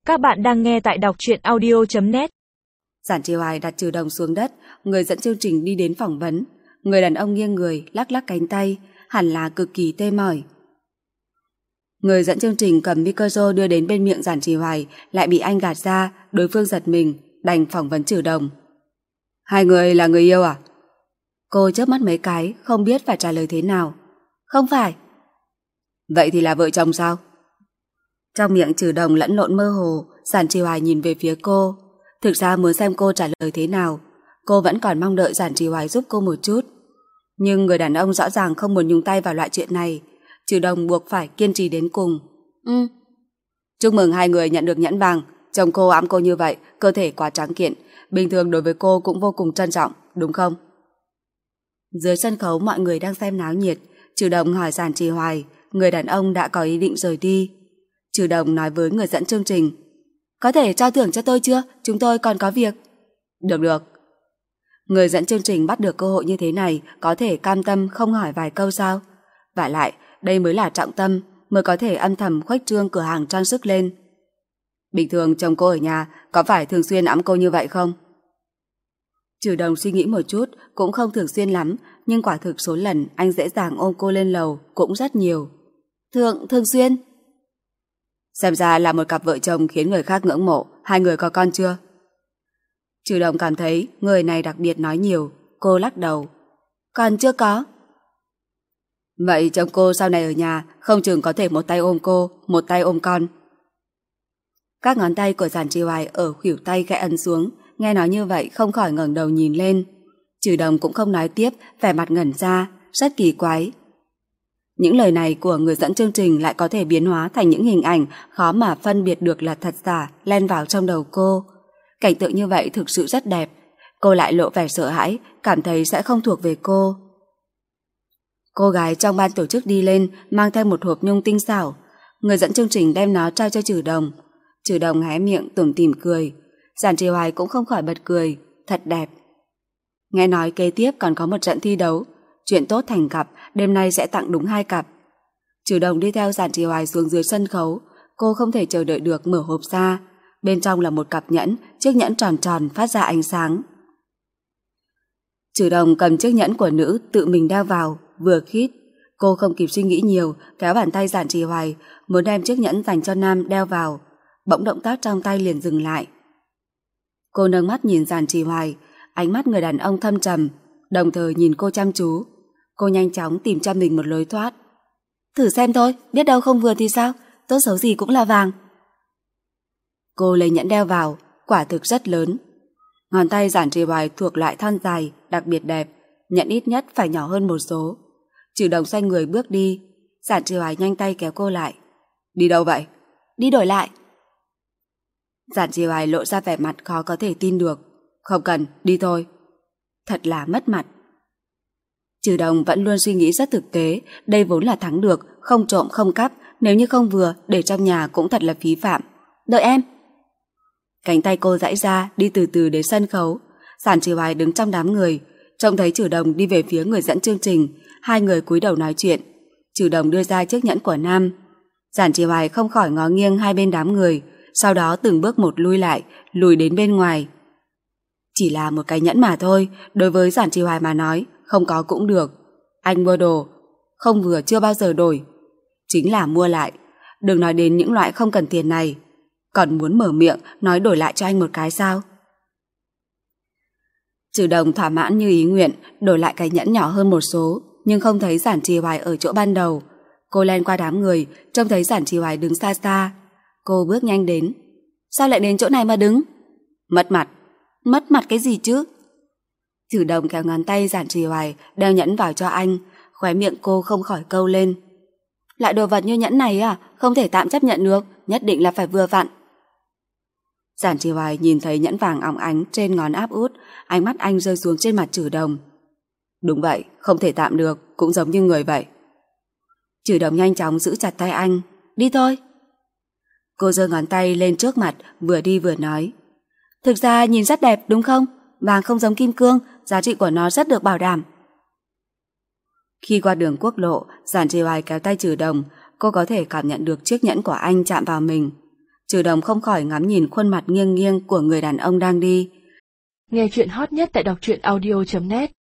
Các bạn đang nghe tại đọc truyện audio.net. Giản Trì Hoài đặt Trừ Đồng xuống đất, người dẫn chương trình đi đến phỏng vấn. Người đàn ông nghiêng người, lắc lắc cánh tay, hẳn là cực kỳ tê mỏi. Người dẫn chương trình cầm micro đưa đến bên miệng Giản Trì Hoài, lại bị anh gạt ra, đối phương giật mình, đành phỏng vấn Trừ Đồng. Hai người là người yêu à? Cô chớp mắt mấy cái, không biết phải trả lời thế nào. Không phải. Vậy thì là vợ chồng sao? Trong miệng Trừ Đồng lẫn lộn mơ hồ, Giản Trì Hoài nhìn về phía cô. Thực ra muốn xem cô trả lời thế nào. Cô vẫn còn mong đợi Giản Trì Hoài giúp cô một chút. Nhưng người đàn ông rõ ràng không muốn nhúng tay vào loại chuyện này. Trừ Đồng buộc phải kiên trì đến cùng. Chúc mừng hai người nhận được nhẫn vàng. Chồng cô ẵm cô như vậy, cơ thể quá tráng kiện, bình thường đối với cô cũng vô cùng trân trọng, đúng không? Dưới sân khấu mọi người đang xem náo nhiệt. Trừ Đồng hỏi Giản Trì Hoài. Người đàn ông đã có ý định rời đi. Trừ Đồng nói với người dẫn chương trình, có thể trao thưởng cho tôi chưa? Chúng tôi còn có việc. Được. Người dẫn chương trình bắt được cơ hội như thế này có thể cam tâm không hỏi vài câu sao? Vả lại, đây mới là trọng tâm, mới có thể âm thầm khuếch trương cửa hàng trang sức lên. Bình thường chồng cô ở nhà có phải thường xuyên ẵm cô như vậy không? Trừ Đồng suy nghĩ một chút, cũng không thường xuyên lắm, nhưng quả thực số lần anh dễ dàng ôm cô lên lầu cũng rất nhiều. Thường xuyên. Xem ra là một cặp vợ chồng khiến người khác ngưỡng mộ. Hai người có con chưa? Trừ Đồng cảm thấy người này đặc biệt nói nhiều. Cô lắc đầu. Còn chưa có. Vậy chồng cô sau này ở nhà không chừng có thể một tay ôm cô, một tay ôm con. Các ngón tay của Giản Trì Hoài ở khuỷu tay khẽ ấn xuống. Nghe nói như vậy không khỏi ngẩng đầu nhìn lên. Trừ Đồng cũng không nói tiếp, vẻ mặt ngẩn ra, rất kỳ quái. Những lời này của người dẫn chương trình lại có thể biến hóa thành những hình ảnh khó mà phân biệt được là thật giả len vào trong đầu cô. Cảnh tượng như vậy thực sự rất đẹp. Cô lại lộ vẻ sợ hãi, cảm thấy sẽ không thuộc về cô. Cô gái trong ban tổ chức đi lên mang theo một hộp nhung tinh xảo. Người dẫn chương trình đem nó trao cho Trừ Đồng. Trừ Đồng hé miệng tủm tỉm cười. Giản Trì Hoài cũng không khỏi bật cười. Thật đẹp. Nghe nói kế tiếp còn có một trận thi đấu. Chuyện tốt thành cặp, đêm nay sẽ tặng đúng 2 cặp. Trừ Đồng đi theo Giản Trì Hoài xuống dưới sân khấu. Cô không thể chờ đợi được mở hộp ra. Bên trong là một cặp nhẫn, chiếc nhẫn tròn tròn phát ra ánh sáng. Trừ Đồng cầm chiếc nhẫn của nữ tự mình đeo vào, vừa khít. Cô không kịp suy nghĩ nhiều, kéo bàn tay Giản Trì Hoài, muốn đem chiếc nhẫn dành cho nam đeo vào. Bỗng động tác trong tay liền dừng lại. Cô nâng mắt nhìn Giản Trì Hoài, ánh mắt người đàn ông thâm trầm, đồng thời nhìn cô chăm chú. Cô nhanh chóng tìm cho mình một lối thoát. Thử xem thôi, biết đâu không vừa thì sao, tốt xấu gì cũng là vàng. Cô lấy nhẫn đeo vào, quả thực rất lớn. Ngón tay Giản Trì Hoài thuộc loại thon dài, đặc biệt đẹp, nhẫn ít nhất phải nhỏ hơn một số. Trừ Đồng xoay người bước đi. Giản Trì Hoài nhanh tay kéo cô lại. Đi đâu vậy? Đi đổi lại. Giản Trì Hoài lộ ra vẻ mặt khó có thể tin được. Không cần, đi thôi. Thật là mất mặt. Trừ Đồng vẫn luôn suy nghĩ rất thực tế, đây vốn là thắng được, không trộm không cắp, nếu như không vừa, để trong nhà cũng thật là phí phạm. Đợi em. Cánh tay cô giãy ra, đi từ từ đến sân khấu. Giản Trì Hoài đứng trong đám người, trông thấy Trừ Đồng đi về phía người dẫn chương trình, hai người cúi đầu nói chuyện. Trừ Đồng đưa ra chiếc nhẫn của nam. Giản Trì Hoài không khỏi ngó nghiêng hai bên đám người, sau đó từng bước một lui lại, lùi đến bên ngoài. Chỉ là một cái nhẫn mà thôi, đối với Giản Trì Hoài mà nói, không có cũng được. Anh mua đồ, không vừa chưa bao giờ đổi. Chính là mua lại, đừng nói đến những loại không cần tiền này. Còn muốn mở miệng nói đổi lại cho anh một cái sao? Trừ Đồng thỏa mãn như ý nguyện, đổi lại cái nhẫn nhỏ hơn một số, nhưng không thấy Giản Trì Hoài ở chỗ ban đầu. Cô len qua đám người, trông thấy Giản Trì Hoài đứng xa xa. Cô bước nhanh đến. Sao lại đến chỗ này mà đứng? Mất mặt. Mất mặt cái gì chứ? Trừ Đồng kéo ngón tay Giản Trì Hoài đeo nhẫn vào cho anh, khóe miệng cô không khỏi câu lên. Loại đồ vật như nhẫn này à, không thể tạm chấp nhận được, nhất định là phải vừa vặn. Giản Trì Hoài nhìn thấy nhẫn vàng óng ánh trên ngón áp út, ánh mắt anh rơi xuống trên mặt Trừ Đồng. Đúng vậy, không thể tạm được, cũng giống như người vậy. Trừ Đồng nhanh chóng giữ chặt tay anh. Đi thôi. Cô giơ ngón tay lên trước mặt, vừa đi vừa nói. Thực ra nhìn rất đẹp đúng không? Vàng không giống kim cương, giá trị của nó rất được bảo đảm. Khi qua đường quốc lộ, Giản Trì Hoài kéo tay Trừ Đồng, cô có thể cảm nhận được chiếc nhẫn của anh chạm vào mình. Trừ Đồng không khỏi ngắm nhìn khuôn mặt nghiêng nghiêng của người đàn ông đang đi. Nghe chuyện hot nhất tại đọc truyện audio.net